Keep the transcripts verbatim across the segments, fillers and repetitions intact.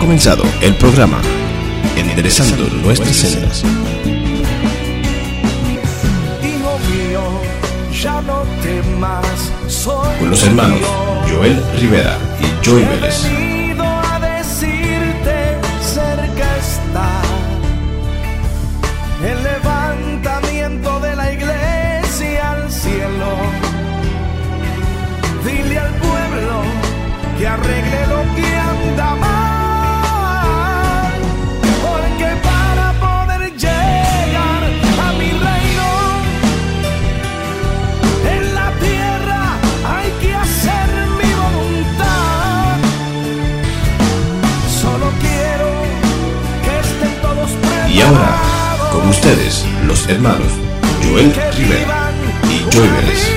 comenzado el programa Enderezando Nuestras Sendas. Hijo mío, ya no temas, soy Con los hermanos Joel Rivera y Joy Vélez. He venido a decirte, cerca está el levantamiento de la iglesia al cielo. Dile al pueblo que arregle lo que anda mal, porque para poder llegar a mi reino en la tierra hay que hacer mi voluntad. Solo quiero que estén todos preparados. Y ahora, con ustedes, los hermanos Joel Rivera y Joy Vélez.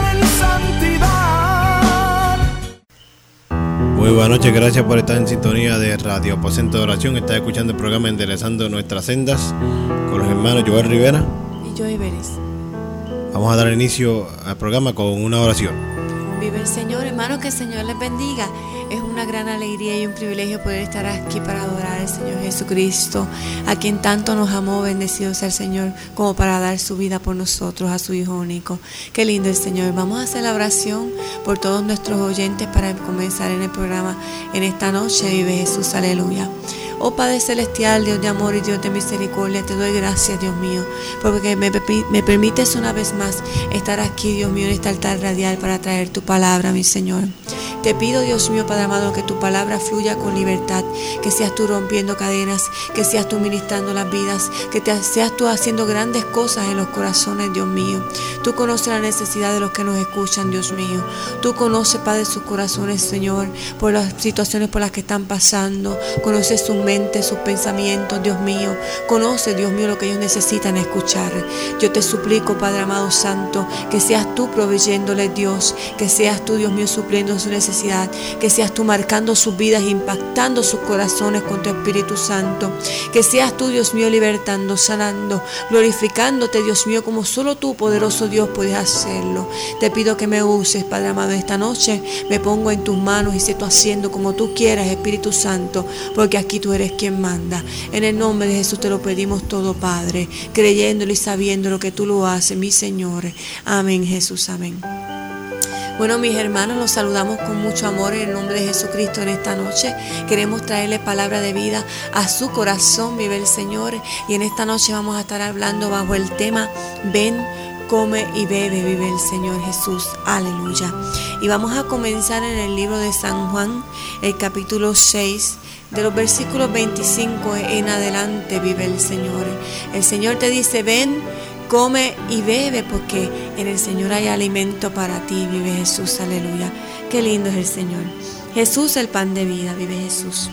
Muy buenas noches, gracias por estar en sintonía de Radio Aposento de Oración. Está escuchando el programa Enderezando Nuestras Sendas con los hermanos Joel Rivera y Joy Vélez. Vamos a dar inicio al programa con una oración. Vive el Señor, hermanos, que el Señor les bendiga. Es una gran alegría y un privilegio poder estar aquí para adorar al Señor Jesucristo, a quien tanto nos amó, bendecido sea el Señor, como para dar su vida por nosotros, a su Hijo único. Qué lindo el Señor. Vamos a hacer la oración por todos nuestros oyentes para comenzar en el programa en esta noche. Vive Jesús, aleluya. Oh Padre Celestial, Dios de amor y Dios de misericordia, te doy gracias, Dios mío, porque me, me permites una vez más estar aquí, Dios mío, en este altar radial para traer tu palabra, mi Señor. Te pido, Dios mío, Padre amado, que tu palabra fluya con libertad, que seas tú rompiendo cadenas, que seas tú ministrando las vidas, que te, seas tú haciendo grandes cosas en los corazones, Dios mío. Tú conoces la necesidad de los que nos escuchan, Dios mío. Tú conoces, Padre, sus corazones, Señor, por las situaciones por las que están pasando. Conoces sus mentes, sus pensamientos, Dios mío. Conoce, Dios mío, lo que ellos necesitan escuchar. Yo te suplico, Padre amado santo, que seas tú proveyéndole, Dios, que seas tú, Dios mío, supliendo su necesidad, que seas tú marcando sus vidas, impactando sus corazones con tu Espíritu Santo, que seas tú, Dios mío, libertando, sanando, glorificándote, Dios mío, como solo tú, poderoso Dios, puedes hacerlo. Te pido que me uses, Padre amado, esta noche me pongo en tus manos y sé tú haciendo como tú quieras, Espíritu Santo, porque aquí tú eres quien manda. En el nombre de Jesús te lo pedimos todo, Padre, creyéndolo y sabiendo lo que tú lo haces, mi Señor. Amén, Jesús, amén. Bueno, mis hermanos, los saludamos con mucho amor en el nombre de Jesucristo en esta noche. Queremos traerle palabra de vida a su corazón, vive el Señor. Y en esta noche vamos a estar hablando bajo el tema Ven, come y bebe, vive el Señor Jesús, aleluya. Y vamos a comenzar en el libro de San Juan, el capítulo seis, de los versículos veinticinco en adelante, vive el Señor. El Señor te dice, ven, come y bebe, porque en el Señor hay alimento para ti, vive Jesús, aleluya. Qué lindo es el Señor. Jesús, el pan de vida, vive Jesús.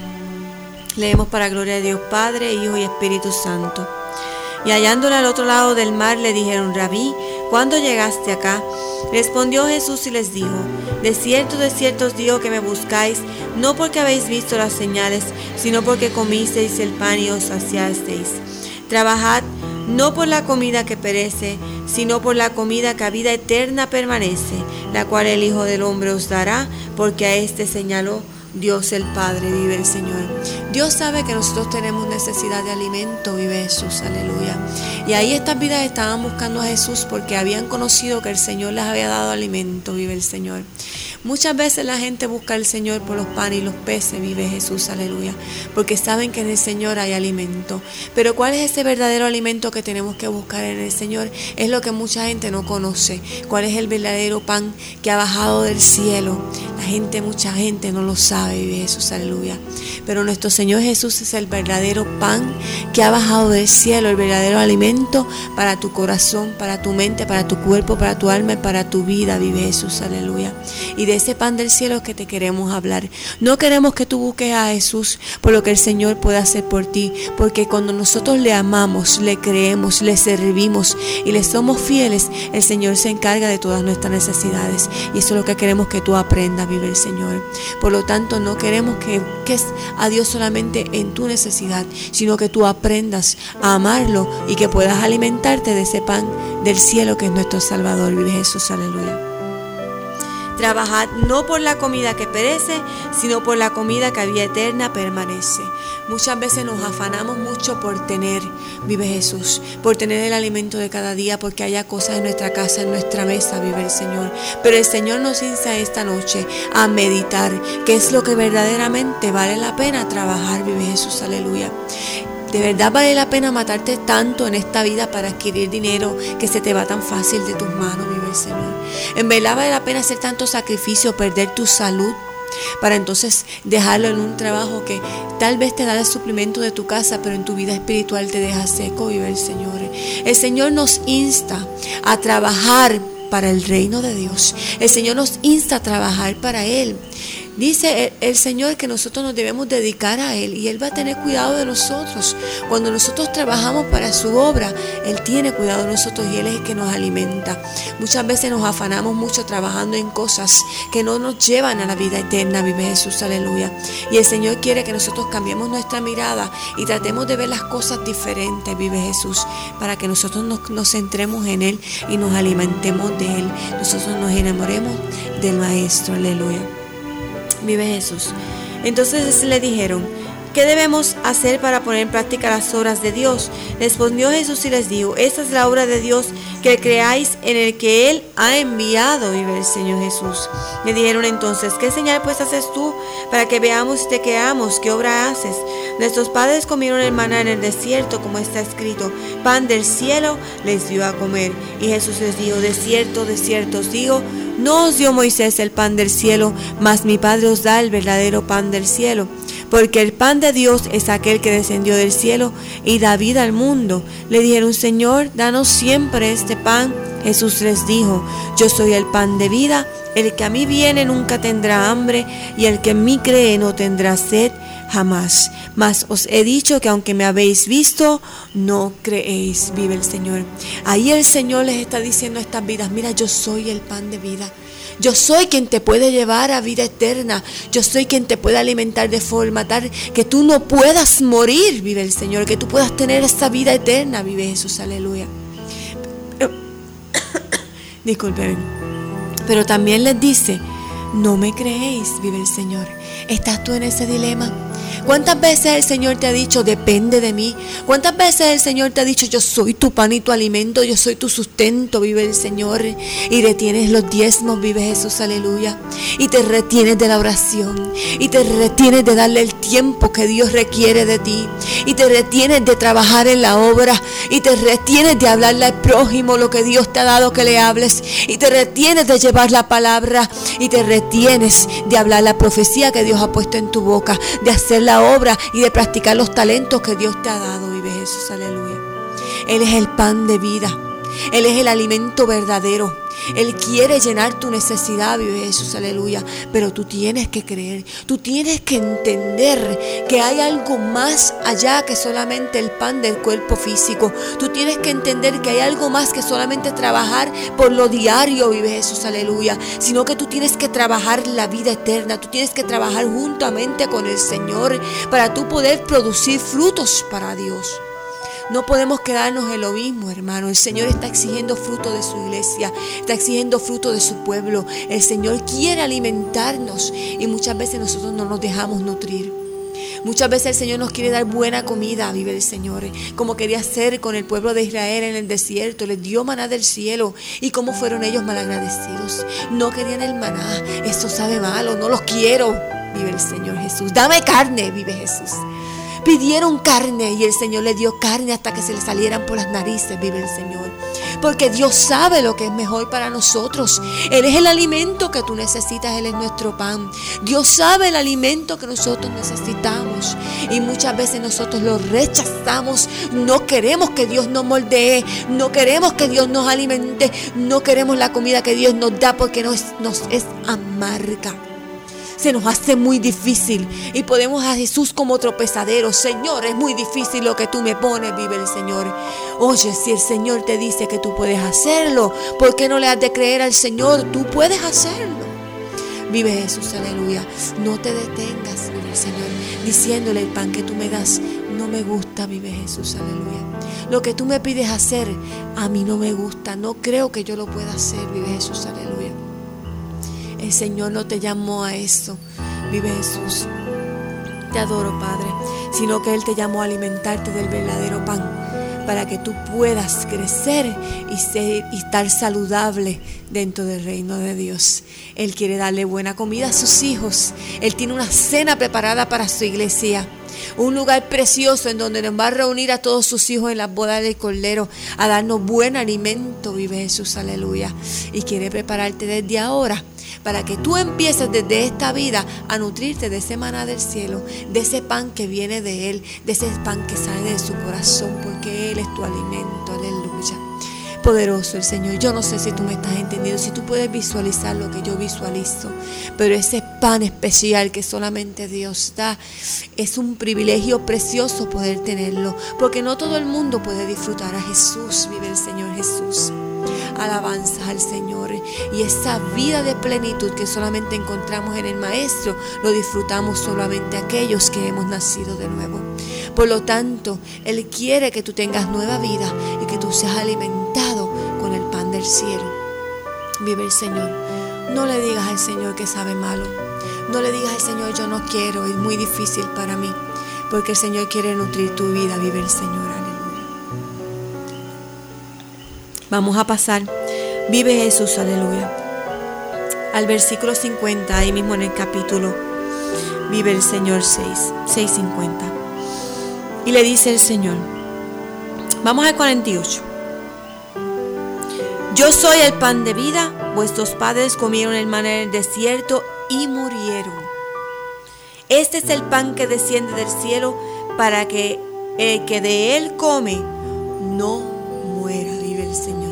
Leemos para gloria de Dios Padre, Hijo y Espíritu Santo. Y hallándole al otro lado del mar le dijeron, Rabí, ¿cuándo llegaste acá? Respondió Jesús y les dijo, de cierto, de cierto os digo que me buscáis, no porque habéis visto las señales, sino porque comisteis el pan y os saciasteis. Trabajad no por la comida que perece, sino por la comida que a vida eterna permanece, la cual el Hijo del Hombre os dará, porque a éste señaló Dios el Padre, vive el Señor. Dios sabe que nosotros tenemos necesidad de alimento, vive Jesús, aleluya. Y ahí estas vidas estaban buscando a Jesús porque habían conocido que el Señor les había dado alimento, vive el Señor. Muchas veces la gente busca al Señor por los panes y los peces, vive Jesús, aleluya, porque saben que en el Señor hay alimento. Pero ¿cuál es ese verdadero alimento que tenemos que buscar en el Señor? Es lo que mucha gente no conoce. ¿Cuál es el verdadero pan que ha bajado del cielo? La gente, mucha gente no lo sabe, vive Jesús, aleluya. Pero nuestro Señor Jesús es el verdadero pan que ha bajado del cielo, el verdadero alimento para tu corazón, para tu mente, para tu cuerpo, para tu alma y para tu vida, vive Jesús, aleluya. Y de ese pan del cielo que te queremos hablar. No queremos que tú busques a Jesús por lo que el Señor puede hacer por ti, porque cuando nosotros le amamos, le creemos, le servimos y le somos fieles, el Señor se encarga de todas nuestras necesidades. Y eso es lo que queremos que tú aprendas, vive el Señor. Por lo tanto, no queremos que busques a Dios solamente en tu necesidad, sino que tú aprendas a amarlo y que puedas alimentarte de ese pan del cielo que es nuestro Salvador, vive Jesús, aleluya. Trabajad no por la comida que perece, sino por la comida que a vida eterna permanece. Muchas veces nos afanamos mucho por tener, vive Jesús, por tener el alimento de cada día, porque haya cosas en nuestra casa, en nuestra mesa, vive el Señor. Pero el Señor nos insta esta noche a meditar qué es lo que verdaderamente vale la pena trabajar, vive Jesús, aleluya. De verdad vale la pena matarte tanto en esta vida para adquirir dinero que se te va tan fácil de tus manos, vive el Señor. En verdad vale la pena hacer tanto sacrificio, perder tu salud, para entonces dejarlo en un trabajo que tal vez te da el suplemento de tu casa, pero en tu vida espiritual te deja seco, vive el Señor. El Señor nos insta a trabajar para el reino de Dios. El Señor nos insta a trabajar para Él. Dice el, el Señor que nosotros nos debemos dedicar a Él y Él va a tener cuidado de nosotros. Cuando nosotros trabajamos para su obra, Él tiene cuidado de nosotros y Él es el que nos alimenta. Muchas veces nos afanamos mucho trabajando en cosas que no nos llevan a la vida eterna, vive Jesús, aleluya. Y el Señor quiere que nosotros cambiemos nuestra mirada y tratemos de ver las cosas diferentes, vive Jesús, para que nosotros nos, nos centremos en Él y nos alimentemos de Él. Nosotros nos enamoremos del Maestro, aleluya. Vive Jesús. Entonces le dijeron: ¿qué debemos hacer para poner en práctica las obras de Dios? Respondió Jesús y les dijo: esta es la obra de Dios, que creáis en el que Él ha enviado, vive el Señor Jesús. Le dijeron entonces: ¿qué señal pues haces tú para que veamos y te creamos? ¿Qué obra haces? Nuestros padres comieron el maná en el desierto, como está escrito: pan del cielo les dio a comer. Y Jesús les dijo: de cierto, de cierto os digo, no os dio Moisés el pan del cielo, mas mi Padre os da el verdadero pan del cielo. Porque el pan de Dios es aquel que descendió del cielo y da vida al mundo. Le dijeron: Señor, danos siempre este pan. Jesús les dijo: yo soy el pan de vida. El que a mí viene nunca tendrá hambre, y el que en mí cree no tendrá sed jamás. Mas os he dicho que aunque me habéis visto, no creéis, vive el Señor. Ahí el Señor les está diciendo a estas vidas: mira, yo soy el pan de vida. Yo soy quien te puede llevar a vida eterna. Yo soy quien te puede alimentar de forma tal que tú no puedas morir, vive el Señor, que tú puedas tener esa vida eterna, vive Jesús, aleluya. Disculpen. Pero también les dice: no me creéis, vive el Señor. ¿Estás tú en ese dilema? ¿Cuántas veces el Señor te ha dicho: depende de mí? ¿Cuántas veces el Señor te ha dicho: yo soy tu pan y tu alimento, yo soy tu sustento, vive el Señor? Y retienes los diezmos, vive Jesús, aleluya. Y te retienes de la oración, y te retienes de darle el tiempo que Dios requiere de ti, y te retienes de trabajar en la obra, y te retienes de hablarle al prójimo lo que Dios te ha dado que le hables, y te retienes de llevar la palabra, y te retienes de hablar la profecía que Dios ha puesto en tu boca, de hacer la obra y de practicar los talentos que Dios te ha dado, vive Jesús, aleluya. Él es el pan de vida, Él es el alimento verdadero. Él quiere llenar tu necesidad, vive Jesús, aleluya. Pero tú tienes que creer, tú tienes que entender que hay algo más allá que solamente el pan del cuerpo físico. Tú tienes que entender que hay algo más que solamente trabajar por lo diario, vive Jesús, aleluya. Sino que tú tienes que trabajar la vida eterna, tú tienes que trabajar juntamente con el Señor para tú poder producir frutos para Dios. No podemos quedarnos en lo mismo, hermano. El Señor está exigiendo fruto de su iglesia, está exigiendo fruto de su pueblo. El Señor quiere alimentarnos y muchas veces nosotros no nos dejamos nutrir. Muchas veces el Señor nos quiere dar buena comida, vive el Señor, como quería hacer con el pueblo de Israel en el desierto. Les dio maná del cielo y cómo fueron ellos malagradecidos. No querían el maná, eso sabe malo, no los quiero, vive el Señor Jesús. Dame carne, vive Jesús. Pidieron carne y el Señor le dio carne hasta que se le salieran por las narices, vive el Señor. Porque Dios sabe lo que es mejor para nosotros. Él es el alimento que tú necesitas, Él es nuestro pan. Dios sabe el alimento que nosotros necesitamos. Y muchas veces nosotros lo rechazamos. No queremos que Dios nos moldee. No queremos que Dios nos alimente. No queremos la comida que Dios nos da porque nos, nos es amarga. Se nos hace muy difícil y ponemos a Jesús como tropezadero. Señor, es muy difícil lo que tú me pones, vive el Señor. Oye, si el Señor te dice que tú puedes hacerlo, ¿por qué no le has de creer al Señor? Tú puedes hacerlo. Vive Jesús, aleluya. No te detengas, vive el Señor, diciéndole: el pan que tú me das no me gusta, vive Jesús, aleluya. Lo que tú me pides hacer, a mí no me gusta. No creo que yo lo pueda hacer, vive Jesús, aleluya. El Señor no te llamó a eso, vive Jesús. Te adoro, Padre, sino que Él te llamó a alimentarte del verdadero pan, para que tú puedas crecer y, ser, y estar saludable dentro del reino de Dios. Él quiere darle buena comida a sus hijos. Él tiene una cena preparada para su iglesia, un lugar precioso en donde nos va a reunir a todos sus hijos en las bodas del Cordero, a darnos buen alimento, vive Jesús, aleluya. Y quiere prepararte desde ahora, para que tú empieces desde esta vida a nutrirte de ese maná del cielo, de ese pan que viene de Él, de ese pan que sale de su corazón, porque Él es tu alimento, aleluya. Poderoso el Señor. Yo no sé si tú me estás entendiendo, si tú puedes visualizar lo que yo visualizo, pero ese pan especial que solamente Dios da, es un privilegio precioso poder tenerlo, porque no todo el mundo puede disfrutar a Jesús, vive el Señor Jesús. Alabanzas al Señor, y esa vida de plenitud que solamente encontramos en el Maestro, lo disfrutamos solamente aquellos que hemos nacido de nuevo. Por lo tanto, Él quiere que tú tengas nueva vida y que tú seas alimentado con el pan del cielo. Vive el Señor. No le digas al Señor que sabe malo. No le digas al Señor, yo no quiero, es muy difícil para mí, porque el Señor quiere nutrir tu vida. Vive el Señor. Vamos a pasar, vive Jesús, aleluya, al versículo cincuenta, ahí mismo en el capítulo, vive el Señor seis, seis cincuenta. Y le dice el Señor, vamos al cuarenta y ocho. Yo soy el pan de vida, vuestros padres comieron el maná en el desierto y murieron. Este es el pan que desciende del cielo, para que el que de él come no muera, vive el Señor.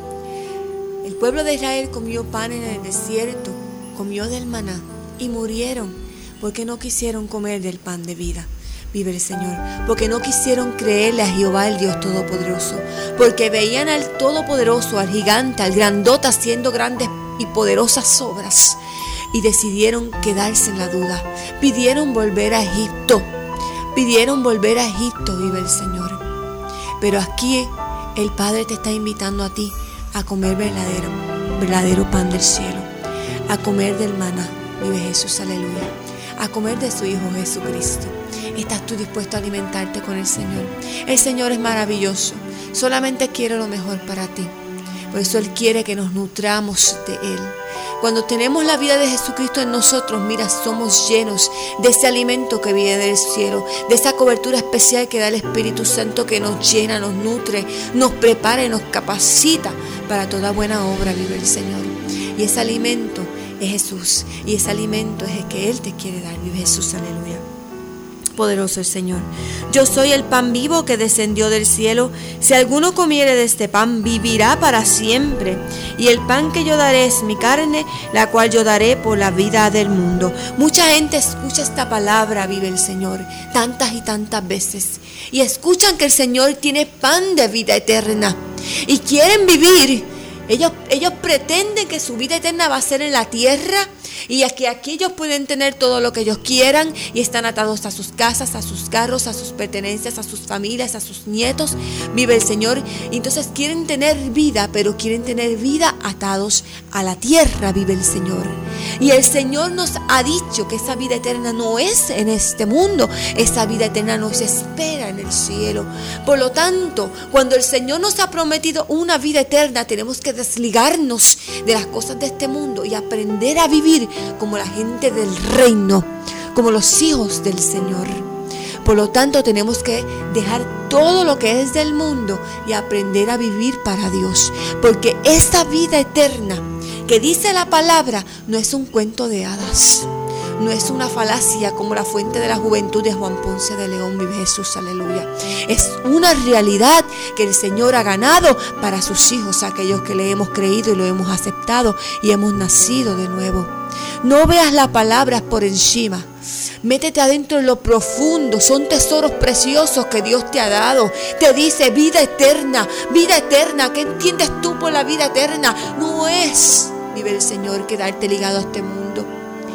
El pueblo de Israel comió pan en el desierto, comió del maná y murieron, porque no quisieron comer del pan de vida. Vive el Señor, porque no quisieron creerle a Jehová, el Dios Todopoderoso, porque veían al Todopoderoso, al gigante, al grandote haciendo grandes y poderosas obras, y decidieron quedarse en la duda. Pidieron volver a Egipto, pidieron volver a Egipto, vive el Señor. Pero aquí el Padre te está invitando a ti a comer verdadero, verdadero pan del cielo, a comer del maná, vive Jesús, aleluya, a comer de su Hijo Jesucristo. ¿Estás tú dispuesto a alimentarte con el Señor? El Señor es maravilloso, solamente quiere lo mejor para ti. Por eso Él quiere que nos nutramos de Él. Cuando tenemos la vida de Jesucristo en nosotros, mira, somos llenos de ese alimento que viene del cielo, de esa cobertura especial que da el Espíritu Santo, que nos llena, nos nutre, nos prepara y nos capacita para toda buena obra, vive el Señor. Y ese alimento es Jesús, y ese alimento es el que Él te quiere dar, vive Jesús, aleluya. Poderoso el Señor. Yo soy el pan vivo que descendió del cielo. Si alguno comiere de este pan, vivirá para siempre. Y el pan que yo daré es mi carne, la cual yo daré por la vida del mundo. Mucha gente escucha esta palabra, vive el Señor, tantas y tantas veces, y escuchan que el Señor tiene pan de vida eterna y quieren vivir. Ellos, ellos pretenden que su vida eterna va a ser en la tierra, y que aquí ellos pueden tener todo lo que ellos quieran, y están atados a sus casas, a sus carros, a sus pertenencias, a sus familias, a sus nietos. Vive el Señor. Y entonces quieren tener vida, pero quieren tener vida atados a la tierra, vive el Señor. Y el Señor nos ha dicho que esa vida eterna no es en este mundo, esa vida eterna nos espera en el cielo. Por lo tanto, cuando el Señor nos ha prometido una vida eterna, tenemos que desligarnos de las cosas de este mundo y aprender a vivir como la gente del reino, como los hijos del Señor. Por lo tanto, tenemos que dejar todo lo que es del mundo y aprender a vivir para Dios, porque esta vida eterna que dice la palabra no es un cuento de hadas, no es una falacia como la fuente de la juventud de Juan Ponce de León, vive Jesús, aleluya. Es una realidad que el Señor ha ganado para sus hijos, aquellos que le hemos creído y lo hemos aceptado y hemos nacido de nuevo. No veas las palabras por encima. Métete adentro en lo profundo. Son tesoros preciosos que Dios te ha dado. Te dice vida eterna, vida eterna. ¿Qué entiendes tú por la vida eterna? No es, vive el Señor, quedarte ligado a este mundo.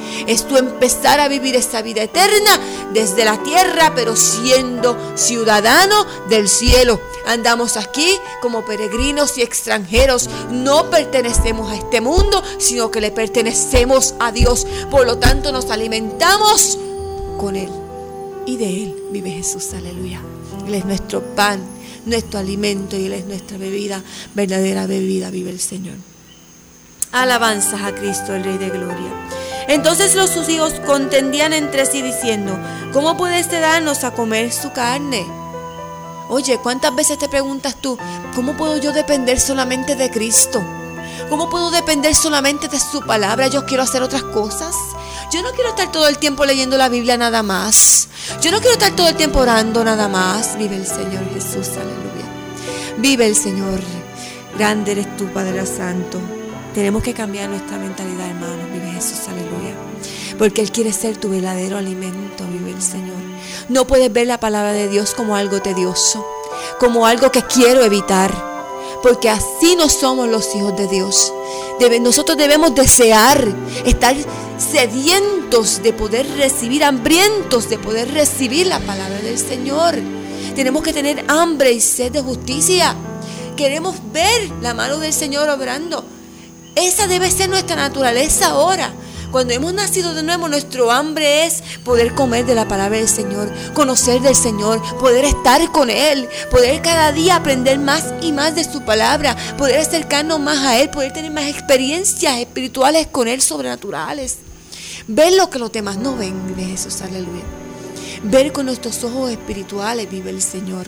Es tú empezar a vivir esa vida eterna desde la tierra, pero siendo ciudadano del cielo. Andamos aquí como peregrinos y extranjeros. No pertenecemos a este mundo, sino que le pertenecemos a Dios. Por lo tanto, nos alimentamos con Él. Y de Él vive Jesús, aleluya. Él es nuestro pan, nuestro alimento, y Él es nuestra bebida, verdadera bebida, vive el Señor. Alabanzas a Cristo, el Rey de Gloria. Entonces los sus hijos contendían entre sí diciendo: ¿cómo puede este darnos a comer su carne? Oye, ¿cuántas veces te preguntas tú, ¿cómo puedo yo depender solamente de Cristo? ¿Cómo puedo depender solamente de su palabra? Yo quiero hacer otras cosas. Yo no quiero estar todo el tiempo leyendo la Biblia nada más. Yo no quiero estar todo el tiempo orando nada más. Vive el Señor Jesús, aleluya. Vive el Señor. Grande eres tú, Padre Santo. Tenemos que cambiar nuestra mentalidad, hermanos. Vive Jesús, aleluya. Porque Él quiere ser tu verdadero alimento, vive el Señor. No puedes ver la palabra de Dios como algo tedioso, como algo que quiero evitar, porque así no somos los hijos de Dios. Debe, nosotros debemos desear, estar sedientos de poder recibir, hambrientos de poder recibir la palabra del Señor. Tenemos que tener hambre y sed de justicia. Queremos ver la mano del Señor obrando. Esa debe ser nuestra naturaleza ahora. Cuando hemos nacido de nuevo, nuestro hambre es poder comer de la palabra del Señor, conocer del Señor, poder estar con Él, poder cada día aprender más y más de su palabra, poder acercarnos más a Él, poder tener más experiencias espirituales con Él, sobrenaturales. Ver lo que los demás no ven, vive Jesús, aleluya. Ver con nuestros ojos espirituales, vive el Señor.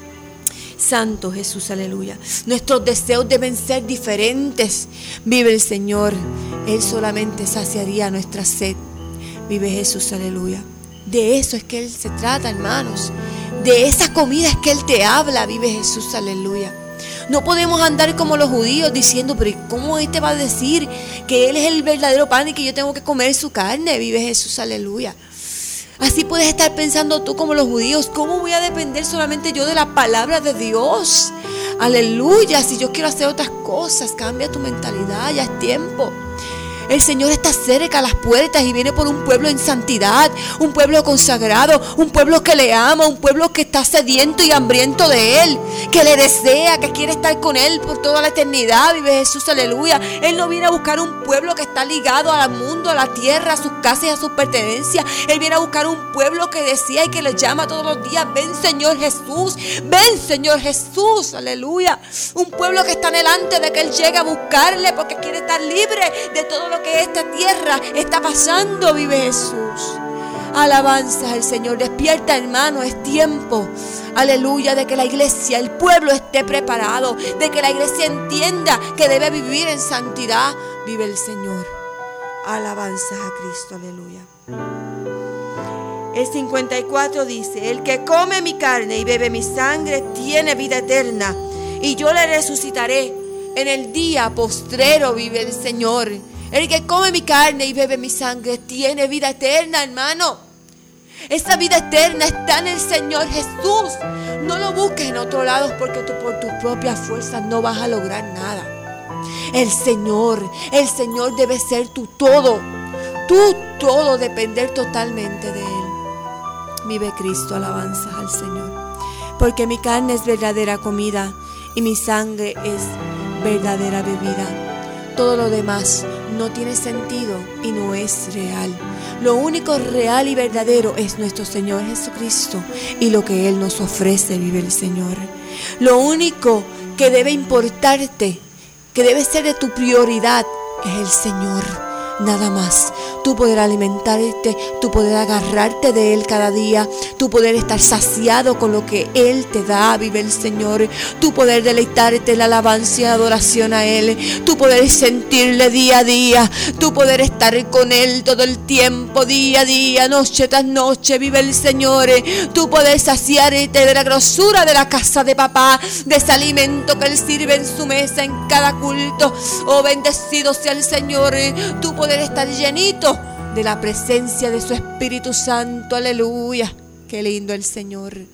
Santo Jesús, aleluya. Nuestros deseos deben ser diferentes. Vive el Señor. Él solamente saciaría nuestra sed. Vive Jesús, aleluya. De eso es que Él se trata, hermanos. De esa comida es que Él te habla. Vive Jesús, aleluya. No podemos andar como los judíos diciendo: pero ¿cómo este va a decir que Él es el verdadero pan y que yo tengo que comer su carne? Vive Jesús, aleluya. Así puedes estar pensando tú como los judíos: ¿cómo voy a depender solamente yo de la palabra de Dios? Aleluya, si yo quiero hacer otras cosas, cambia tu mentalidad, ya es tiempo. El Señor está cerca a las puertas y viene por un pueblo en santidad, un pueblo consagrado, un pueblo que le ama, un pueblo que está sediento y hambriento de Él, que le desea, que quiere estar con Él por toda la eternidad. Vive Jesús, aleluya. Él no viene a buscar un pueblo que está ligado al mundo, a la tierra, a sus casas y a sus pertenencias. Él viene a buscar un pueblo que desea y que le llama todos los días: ven Señor Jesús, ven Señor Jesús, aleluya. Un pueblo que está delante de que Él llegue a buscarle porque quiere estar libre de todo lo que esta tierra está pasando. Vive Jesús. Alabanza al Señor. Despierta, hermano, es tiempo, aleluya, de que la iglesia, el pueblo esté preparado, de que la iglesia entienda que debe vivir en santidad. Vive el Señor. Alabanza a Cristo, aleluya. El cincuenta y cuatro dice: el que come mi carne y bebe mi sangre tiene vida eterna, y yo le resucitaré en el día postrero. Vive el Señor. El que come mi carne y bebe mi sangre tiene vida eterna, hermano. Esa vida eterna está en el Señor Jesús. No lo busques en otro lado, porque tú por tus propias fuerzas no vas a lograr nada. El Señor, el Señor debe ser tu todo. Tu todo, depender totalmente de Él. Vive Cristo, alabanzas al Señor. Porque mi carne es verdadera comida y mi sangre es verdadera bebida. Todo lo demás no tiene sentido y no es real. Lo único real y verdadero es nuestro Señor Jesucristo y lo que Él nos ofrece, vive el Señor. Lo único que debe importarte, que debe ser de tu prioridad, es el Señor. Nada más. Tú poder alimentarte, tú poder agarrarte de Él cada día, tú poder estar saciado con lo que Él te da, vive el Señor. Tú poder deleitarte en la alabanza y adoración a Él, tú poder sentirle día a día, tú poder estar con Él todo el tiempo, día a día, noche tras noche, vive el Señor. Tú poder saciarte de la grosura de la casa de papá, de ese alimento que Él sirve en su mesa en cada culto. Oh, bendecido sea el Señor. Tú poder estar llenito de la presencia de su Espíritu Santo, aleluya. Qué lindo el Señor.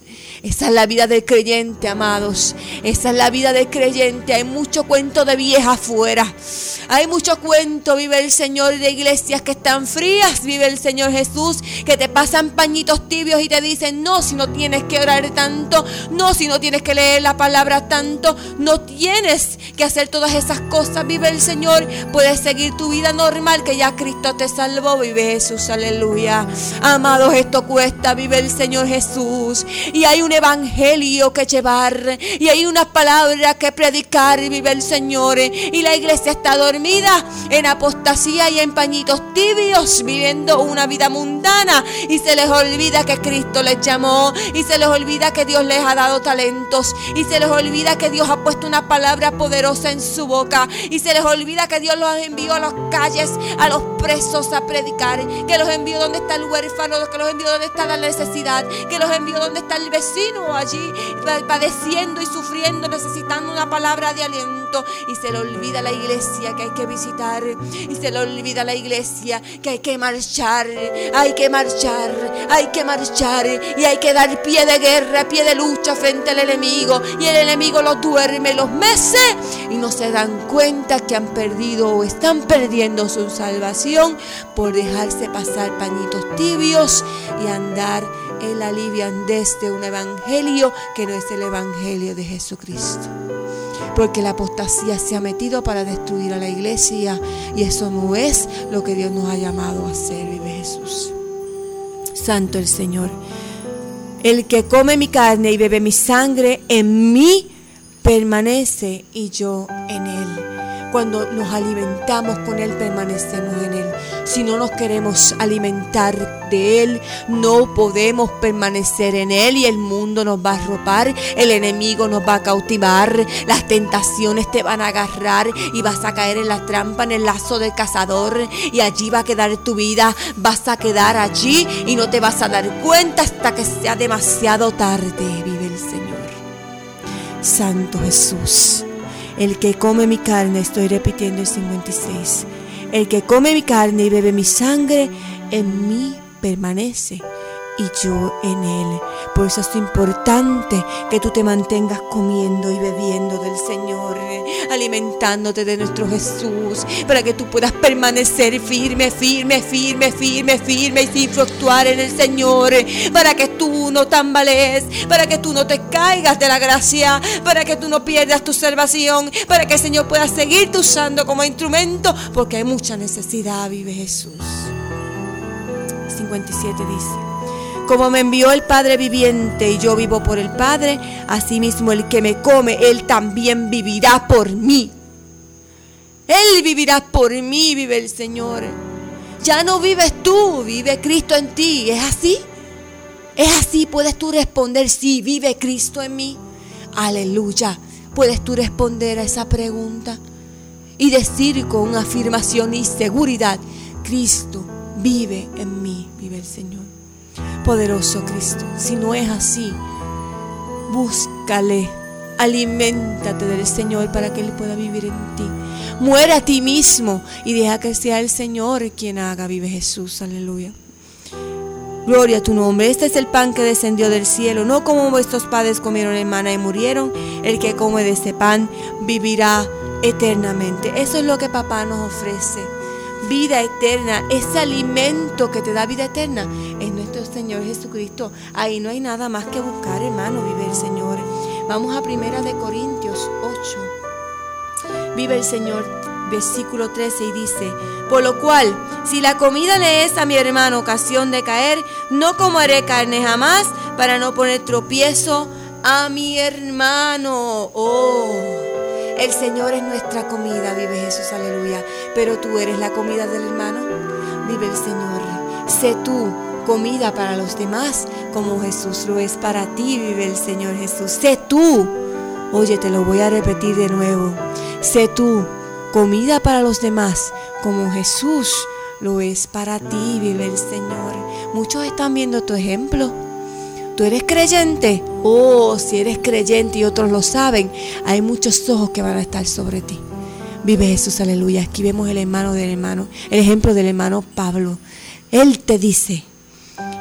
Esa es la vida del creyente, amados. Esa es la vida del creyente. Hay mucho cuento de vieja afuera. Hay mucho cuento, vive el Señor, de iglesias que están frías, vive el Señor Jesús, que te pasan pañitos tibios y te dicen, no, si no tienes que orar tanto, no, si no tienes que leer la palabra tanto, no tienes que hacer todas esas cosas, vive el Señor, puedes seguir tu vida normal, que ya Cristo te salvó, vive Jesús, aleluya. Amados, esto cuesta, vive el Señor Jesús, y hay un evangelio que llevar, y hay una palabra que predicar, vive el Señor, y la iglesia está dormida en apostasía y en pañitos tibios, viviendo una vida mundana, y se les olvida que Cristo les llamó, y se les olvida que Dios les ha dado talentos, y se les olvida que Dios ha puesto una palabra poderosa en su boca, y se les olvida que Dios los envió a las calles, a los presos a predicar, que los envió donde está el huérfano, que los envió donde está la necesidad, que los envió donde está el vecino allí padeciendo y sufriendo, necesitando una palabra de aliento, y se le olvida a la iglesia que hay que visitar, y se le olvida a la iglesia que hay que marchar, hay que marchar, hay que marchar, y hay que dar pie de guerra, pie de lucha frente al enemigo, y el enemigo los duerme los meses y no se dan cuenta que han perdido o están perdiendo su salvación por dejarse pasar pañitos tibios y andar en la liviandez de un evangelio que no es el evangelio de Jesucristo. Porque la apostasía se ha metido para destruir a la iglesia, y eso no es lo que Dios nos ha llamado a hacer, vive Jesús. Santo el Señor. El que come mi carne y bebe mi sangre, en mí permanece y yo en él. Cuando nos alimentamos con Él, permanecemos en Él. Si no nos queremos alimentar de Él, no podemos permanecer en Él, y el mundo nos va a arropar, el enemigo nos va a cautivar, las tentaciones te van a agarrar y vas a caer en la trampa, en el lazo del cazador, y allí va a quedar tu vida, vas a quedar allí y no te vas a dar cuenta hasta que sea demasiado tarde, vive el Señor. Santo Jesús. El que come mi carne, estoy repitiendo el cincuenta y seis, el que come mi carne y bebe mi sangre, en mí permanece y yo en él. Por eso es importante que tú te mantengas comiendo y bebiendo del Señor, alimentándote de nuestro Jesús, para que tú puedas permanecer firme, firme, firme, firme, firme y sin fluctuar en el Señor, para que tú no tambalees, para que tú no te caigas de la gracia, para que tú no pierdas tu salvación, para que el Señor pueda seguirte usando como instrumento, porque hay mucha necesidad, vive Jesús. cincuenta y siete dice: como me envió el Padre viviente y yo vivo por el Padre, asimismo el que me come, Él también vivirá por mí. Él vivirá por mí, vive el Señor. Ya no vives tú, vive Cristo en ti. ¿Es así? ¿Es así? ¿Puedes tú responder? Sí, vive Cristo en mí. Aleluya. ¿Puedes tú responder a esa pregunta? Y decir con afirmación y seguridad: Cristo vive en mí, vive el Señor. Poderoso Cristo. Si no es así, búscale, aliméntate del Señor para que Él pueda vivir en ti. Muere a ti mismo y deja que sea el Señor quien haga, vive Jesús, aleluya. Gloria a tu nombre. Este es el pan que descendió del cielo, no como vuestros padres comieron el maná y murieron. El que come de ese pan vivirá eternamente. Eso es lo que papá nos ofrece. Vida eterna, ese alimento que te da vida eterna es nuestro Señor Jesucristo. Ahí no hay nada más que buscar, hermano, vive el Señor. Vamos a primera de Corintios ocho. Vive el Señor, versículo trece, y dice: por lo cual, si la comida le es a mi hermano ocasión de caer, no comeré carne jamás, para no poner tropiezo a mi hermano. Oh, el Señor es nuestra comida, vive Jesús, aleluya. Pero tú eres la comida del hermano, vive el Señor. Sé tú comida para los demás, como Jesús lo es para ti, vive el Señor Jesús. Sé tú, oye, te lo voy a repetir de nuevo. Sé tú comida para los demás, como Jesús lo es para ti, vive el Señor. Muchos están viendo tu ejemplo. ¿Tú eres creyente? Oh, si eres creyente y otros lo saben, hay muchos ojos que van a estar sobre ti. Vive Jesús, aleluya. Aquí vemos el hermano del hermano, el ejemplo del hermano Pablo. Él te dice: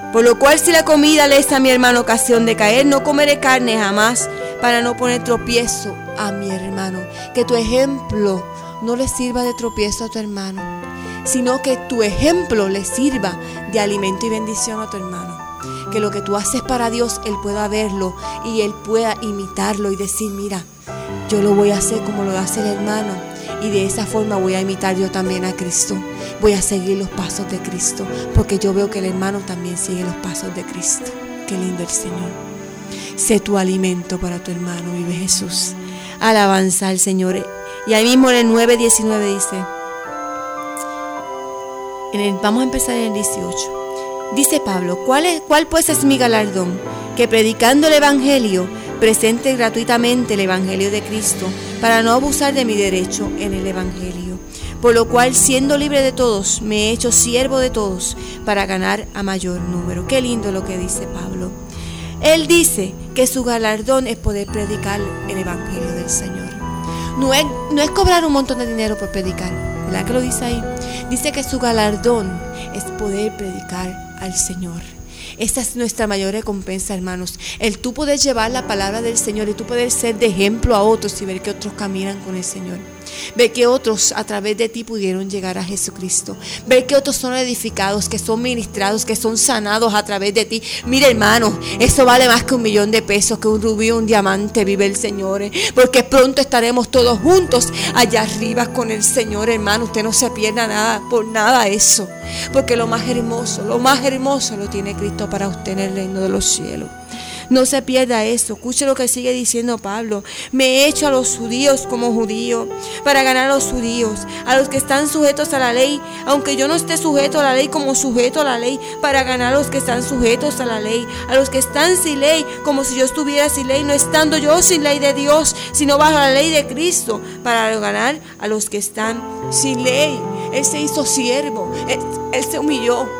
Por lo cual, si la comida le es a mi hermano ocasión de caer, no comeré carne jamás, para no poner tropiezo a mi hermano. Que tu ejemplo no le sirva de tropiezo a tu hermano, sino que tu ejemplo le sirva de alimento y bendición a tu hermano. Que lo que tú haces para Dios, Él pueda verlo y Él pueda imitarlo y decir, mira, yo lo voy a hacer como lo hace el hermano, y de esa forma voy a imitar yo también a Cristo. Voy a seguir los pasos de Cristo, porque yo veo que el hermano también sigue los pasos de Cristo. Qué lindo el Señor. Sé tu alimento para tu hermano, vive Jesús. Alabanza al Señor. Y ahí mismo en el nueve diecinueve dice, en el, vamos a empezar en el dieciocho. Dice Pablo, ¿cuál, es, ¿cuál pues es mi galardón? Que predicando el Evangelio, presente gratuitamente el Evangelio de Cristo, para no abusar de mi derecho en el Evangelio. Por lo cual, siendo libre de todos, me he hecho siervo de todos, para ganar a mayor número. Qué lindo lo que dice Pablo. Él dice que su galardón es poder predicar el Evangelio del Señor. No es, no es cobrar un montón de dinero por predicar, ¿verdad que lo dice ahí? Dice que su galardón es poder predicar al Señor. Esa es nuestra mayor recompensa, hermanos. El tú poder llevar la palabra del Señor y tú poder ser de ejemplo a otros y ver que otros caminan con el Señor. Ver que otros a través de ti pudieron llegar a Jesucristo. Ver que otros son edificados, que son ministrados, que son sanados a través de ti. Mira, hermano, eso vale más que un millón de pesos, que un rubí o un diamante, vive el Señor. Porque pronto estaremos todos juntos allá arriba con el Señor, hermano. Usted no se pierda nada, por nada eso. Porque lo más hermoso, lo más hermoso lo tiene Cristo para usted en el reino de los cielos. No se pierda eso. Escuche lo que sigue diciendo Pablo. Me he hecho a los judíos como judío, para ganar a los judíos, a los que están sujetos a la ley, aunque yo no esté sujeto a la ley como sujeto a la ley, para ganar a los que están sujetos a la ley, a los que están sin ley, como si yo estuviera sin ley, no estando yo sin ley de Dios, sino bajo la ley de Cristo, para ganar a los que están sin ley. Él se hizo siervo, él, él se humilló.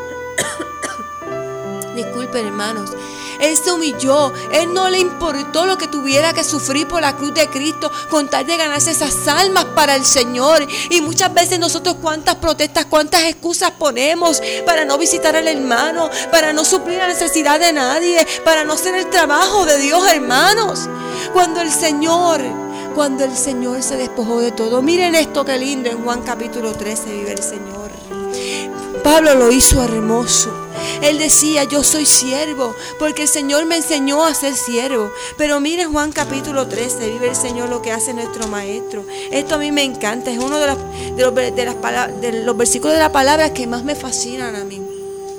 Disculpen, hermanos. Él se humilló, Él no le importó lo que tuviera que sufrir por la cruz de Cristo, con tal de ganarse esas almas para el Señor. Y muchas veces nosotros cuántas protestas, cuántas excusas ponemos para no visitar al hermano, para no suplir la necesidad de nadie, para no hacer el trabajo de Dios, hermanos. Cuando el Señor, cuando el Señor se despojó de todo. Miren esto qué lindo, en Juan capítulo trece vive el Señor. Pablo lo hizo hermoso. Él decía, yo soy siervo, porque el Señor me enseñó a ser siervo. Pero miren Juan capítulo trece, vive el Señor lo que hace nuestro maestro. Esto a mí me encanta, es uno de los, de los, de las palabras, de los versículos de la palabra que más me fascinan a mí.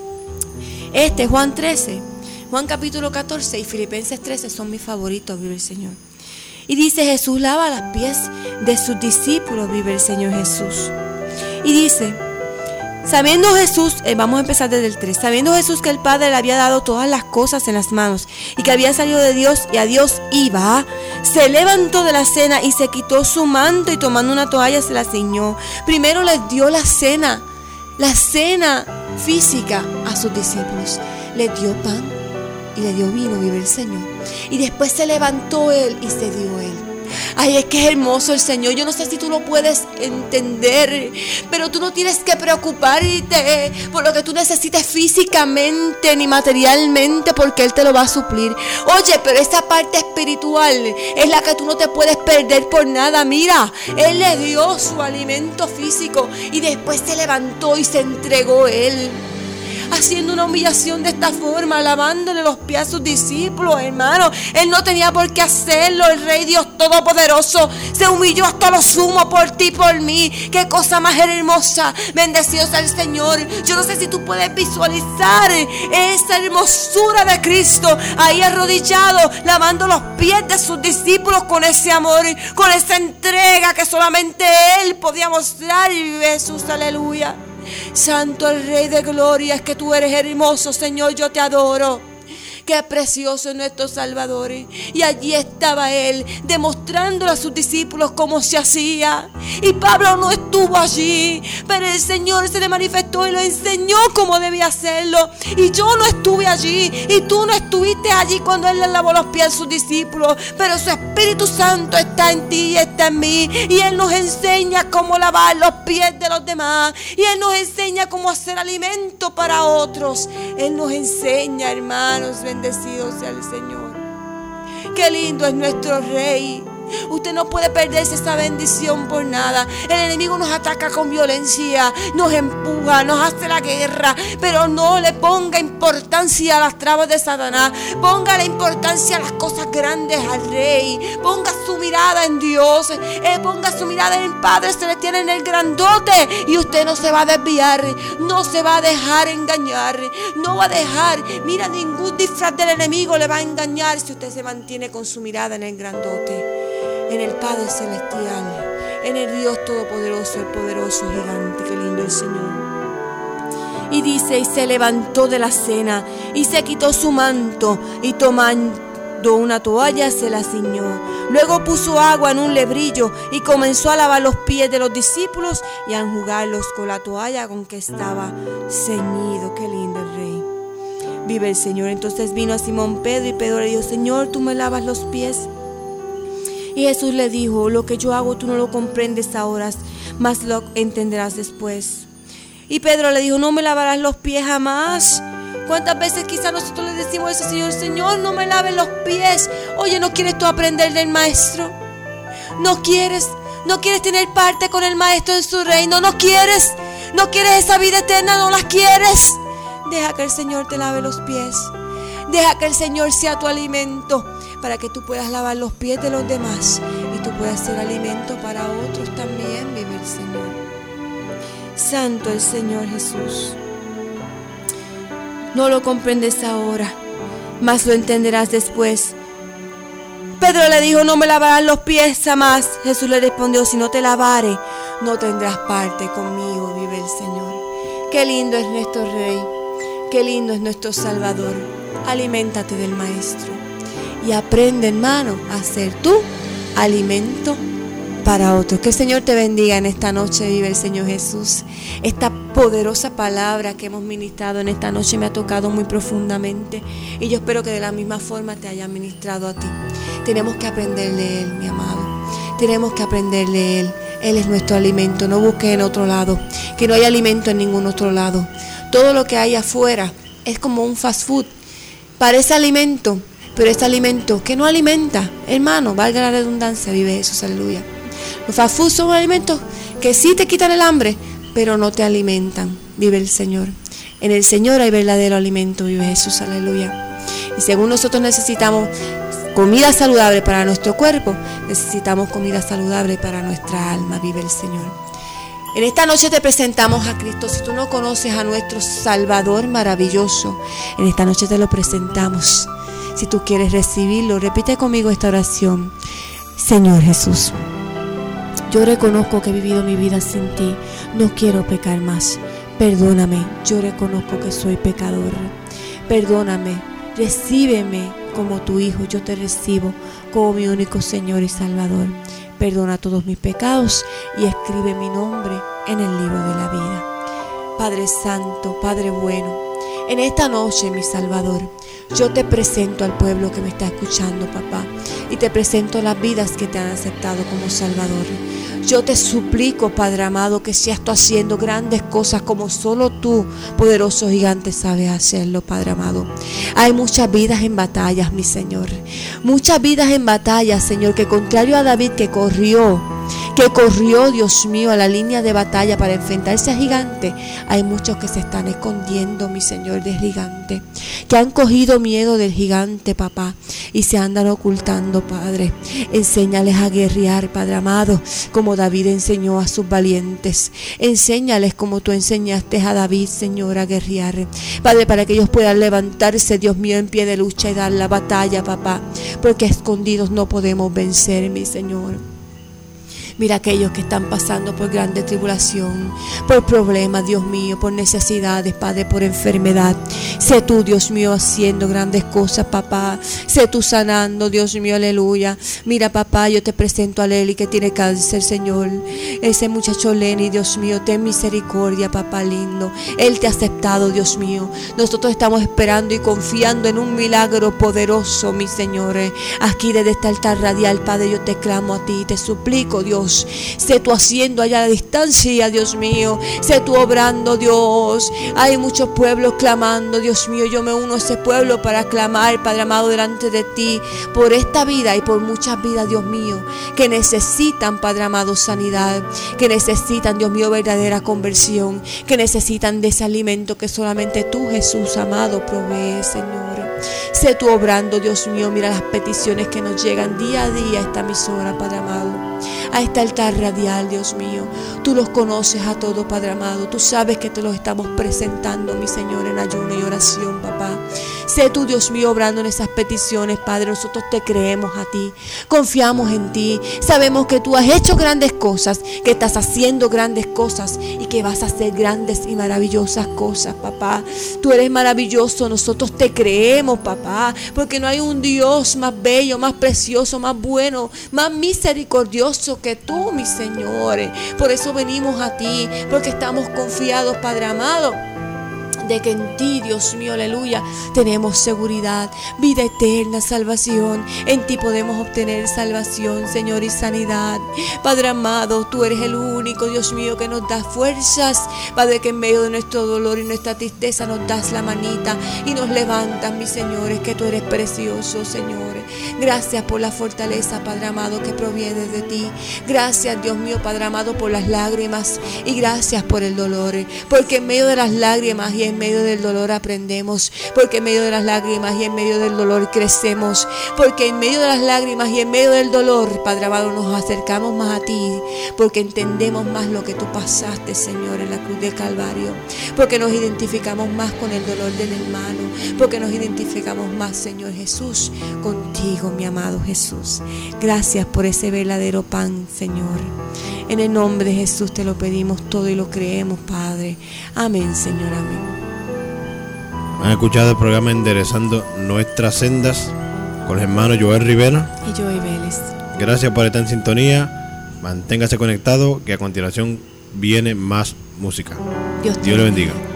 Este, Juan trece, Juan capítulo catorce y Filipenses trece son mis favoritos, vive el Señor. Y dice, Jesús lava los pies de sus discípulos, vive el Señor Jesús. Y dice, sabiendo Jesús, eh, vamos a empezar desde el tres, sabiendo Jesús que el Padre le había dado todas las cosas en las manos y que había salido de Dios y a Dios iba, se levantó de la cena y se quitó su manto y tomando una toalla se la ciñó. Primero les dio la cena, la cena física a sus discípulos. Les dio pan y le dio vino, vive el Señor. Y después se levantó Él y se dio Él. Ay, es que es hermoso el Señor. Yo no sé si tú lo puedes entender, pero tú no tienes que preocuparte por lo que tú necesites físicamente ni materialmente, porque Él te lo va a suplir. Oye, pero esa parte espiritual es la que tú no te puedes perder por nada. Mira, Él le dio su alimento físico y después se levantó y se entregó Él, haciendo una humillación de esta forma, lavándole los pies a sus discípulos, hermano. Él no tenía por qué hacerlo. El Rey Dios Todopoderoso se humilló hasta lo sumo por ti y por mí. Qué cosa más hermosa. Bendecido sea el Señor. Yo no sé si tú puedes visualizar esa hermosura de Cristo ahí arrodillado, lavando los pies de sus discípulos con ese amor, con esa entrega que solamente Él podía mostrar. Y Jesús, aleluya. Santo el Rey de Gloria, es que tú eres hermoso, Señor, yo te adoro. Qué precioso es nuestro Salvador. Y allí estaba Él, demostrándole a sus discípulos cómo se hacía. Y Pablo no estuvo allí, pero el Señor se le manifestó y lo enseñó cómo debía hacerlo. Y yo no estuve allí, y tú no estuviste allí cuando Él le lavó los pies a sus discípulos, pero su Espíritu Santo está en ti y está en mí, y Él nos enseña cómo lavar los pies de los demás, y Él nos enseña cómo hacer alimento para otros. Él nos enseña, hermanos, bendecido sea el Señor. Qué lindo es nuestro Rey. Usted no puede perderse esa bendición por nada. El enemigo nos ataca con violencia, nos empuja, nos hace la guerra, pero no le ponga importancia a las trabas de Satanás. Ponga la importancia a las cosas grandes al Rey. Ponga su mirada en Dios, eh, ponga su mirada en el Padre Celestial, en el grandote, y usted no se va a desviar, no se va a dejar engañar, no va a dejar, mira, ningún disfraz del enemigo le va a engañar si usted se mantiene con su mirada en el grandote, en el Padre Celestial, en el Dios Todopoderoso, el poderoso gigante. Qué lindo el Señor. Y dice, y se levantó de la cena, y se quitó su manto, y tomando una toalla se la ciñó. Luego puso agua en un lebrillo, y comenzó a lavar los pies de los discípulos, y a enjugarlos con la toalla con que estaba ceñido. Qué lindo el Rey. Vive el Señor. Entonces vino a Simón Pedro, y Pedro le dijo, Señor, ¿tú me lavas los pies? Y Jesús le dijo, lo que yo hago tú no lo comprendes ahora, mas lo entenderás después. Y Pedro le dijo, no me lavarás los pies jamás. ¿Cuántas veces quizás nosotros le decimos eso, Señor? Señor, no me laves los pies. Oye, ¿no quieres tú aprender del Maestro? ¿No quieres? ¿No quieres tener parte con el Maestro en su reino? ¿No quieres? ¿No quieres esa vida eterna? ¿No la quieres? Deja que el Señor te lave los pies. Deja que el Señor sea tu alimento, para que tú puedas lavar los pies de los demás y tú puedas ser alimento para otros también. Vive el Señor. Santo el Señor Jesús. No lo comprendes ahora, mas lo entenderás después. Pedro le dijo, no me lavarás los pies jamás. Jesús le respondió, si no te lavare, no tendrás parte conmigo. Vive el Señor. Qué lindo es nuestro Rey. Qué lindo es nuestro Salvador. Aliméntate del Maestro. Y aprende, hermano, a ser tú alimento para otros. Que el Señor te bendiga en esta noche. Vive el Señor Jesús. Esta poderosa palabra que hemos ministrado en esta noche me ha tocado muy profundamente. Y yo espero que de la misma forma te haya ministrado a ti. Tenemos que aprender de Él, mi amado. Tenemos que aprender de Él. Él es nuestro alimento. No busques en otro lado. Que no hay alimento en ningún otro lado. Todo lo que hay afuera es como un fast food. Parece alimento, pero es alimento que no alimenta, hermano, valga la redundancia, vive Jesús, aleluya. Los fast food son alimentos que sí te quitan el hambre, pero no te alimentan, vive el Señor. En el Señor hay verdadero alimento, vive Jesús, aleluya. Y según nosotros necesitamos comida saludable para nuestro cuerpo, necesitamos comida saludable para nuestra alma, vive el Señor. En esta noche te presentamos a Cristo. Si tú no conoces a nuestro Salvador maravilloso, en esta noche te lo presentamos. Si tú quieres recibirlo, repite conmigo esta oración. Señor Jesús, yo reconozco que he vivido mi vida sin ti. No quiero pecar más. Perdóname, yo reconozco que soy pecador. Perdóname, recíbeme como tu hijo. Yo te recibo como mi único Señor y Salvador. Perdona todos mis pecados y escribe mi nombre en el libro de la vida. Padre Santo, Padre bueno, en esta noche, mi Salvador, yo te presento al pueblo que me está escuchando, papá, y te presento las vidas que te han aceptado como Salvador. Yo te suplico, Padre amado, que seas tú haciendo grandes cosas como solo tú, poderoso gigante, sabes hacerlo, Padre amado. Hay muchas vidas en batallas, mi Señor. Muchas vidas en batallas, Señor, que contrario a David que corrió, que corrió, Dios mío, a la línea de batalla para enfrentarse a gigante, hay muchos que se están escondiendo, mi Señor, del gigante, que han cogido miedo del gigante, papá, y se andan ocultando, Padre. Enséñales a guerrear, Padre amado, como David enseñó a sus valientes. Enséñales como tú enseñaste a David, Señor, a guerrear, Padre, para que ellos puedan levantarse, Dios mío, en pie de lucha y dar la batalla, papá, porque escondidos no podemos vencer, mi Señor. Mira aquellos que están pasando por grande tribulación, por problemas, Dios mío, por necesidades, Padre, por enfermedad. Sé tú, Dios mío, haciendo grandes cosas, papá. Sé tú sanando, Dios mío, aleluya. Mira, papá, yo te presento a Leli que tiene cáncer, Señor. Ese muchacho Lenny, Dios mío, ten misericordia, papá lindo. Él te ha aceptado, Dios mío. Nosotros estamos esperando y confiando en un milagro poderoso, mi Señor. Aquí desde este altar radial, Padre, yo te clamo a ti, te suplico, Dios. Sé tú haciendo allá a la distancia, Dios mío. Sé tú obrando, Dios. Hay muchos pueblos clamando, Dios mío. Yo me uno a ese pueblo para clamar, Padre amado, delante de ti, por esta vida y por muchas vidas, Dios mío, que necesitan, Padre amado, sanidad, que necesitan, Dios mío, verdadera conversión, que necesitan de ese alimento que solamente tú, Jesús amado, provees, Señor. Sé tú obrando, Dios mío. Mira las peticiones que nos llegan día a día a esta emisora, Padre amado, a este altar radial, Dios mío. Tú los conoces a todos, Padre amado. Tú sabes que te los estamos presentando, mi Señor, en ayuno y oración, papá. Sé tú, Dios mío, obrando en esas peticiones, Padre. Nosotros te creemos a ti, confiamos en ti. Sabemos que tú has hecho grandes cosas, que estás haciendo grandes cosas y que vas a hacer grandes y maravillosas cosas, papá. Tú eres maravilloso, nosotros te creemos, papá, porque no hay un Dios más bello, más precioso, más bueno, más misericordioso que tú, mi Señor. Por eso venimos a ti, porque estamos confiados, Padre amado, de que en ti, Dios mío, aleluya, tenemos seguridad, vida eterna, salvación. En ti podemos obtener salvación, Señor, y sanidad. Padre amado, tú eres el único, Dios mío, que nos da fuerzas, Padre, que en medio de nuestro dolor y nuestra tristeza nos das la manita y nos levantas, mis señores, que tú eres precioso, Señor. Gracias por la fortaleza, Padre amado, que proviene de ti. Gracias, Dios mío, Padre amado, por las lágrimas, y gracias por el dolor, porque en medio de las lágrimas y en medio del dolor aprendemos, porque en medio de las lágrimas y en medio del dolor crecemos, porque en medio de las lágrimas y en medio del dolor, Padre amado, nos acercamos más a ti, porque entendemos más lo que tú pasaste, Señor, en la cruz del Calvario, porque nos identificamos más con el dolor del hermano, porque nos identificamos más, Señor Jesús, contigo, mi amado Jesús. Gracias por ese verdadero pan, Señor. En el nombre de Jesús te lo pedimos todo y lo creemos, Padre. Amén, Señor, amén. Han escuchado el programa Enderezando Nuestras Sendas con el hermano Joel Rivera y Joey Vélez. Gracias por estar en sintonía. Manténgase conectado, que a continuación viene más música. Dios, Dios le bendiga.